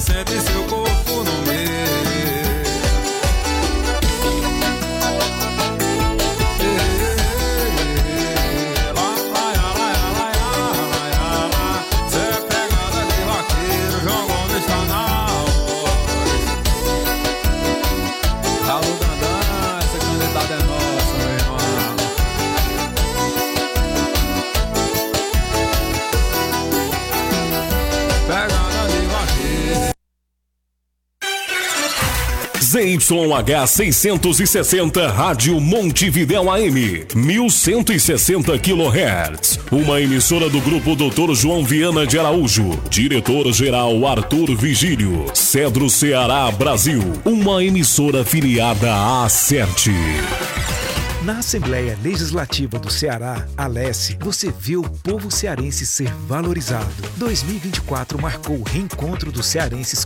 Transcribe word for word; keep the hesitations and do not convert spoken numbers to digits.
sente seu corpo no meu. Z Y H seiscentos e sessenta Rádio Montevidéu A M, mil cento e sessenta quilohertz. Uma emissora do grupo doutor João Viana de Araújo. Diretor-geral Arthur Vigílio. Cedro Ceará, Brasil. Uma emissora filiada à Acerte. Na Assembleia Legislativa do Ceará, Alesse, você vê o povo cearense ser valorizado. dois mil e vinte e quatro marcou o reencontro dos cearenses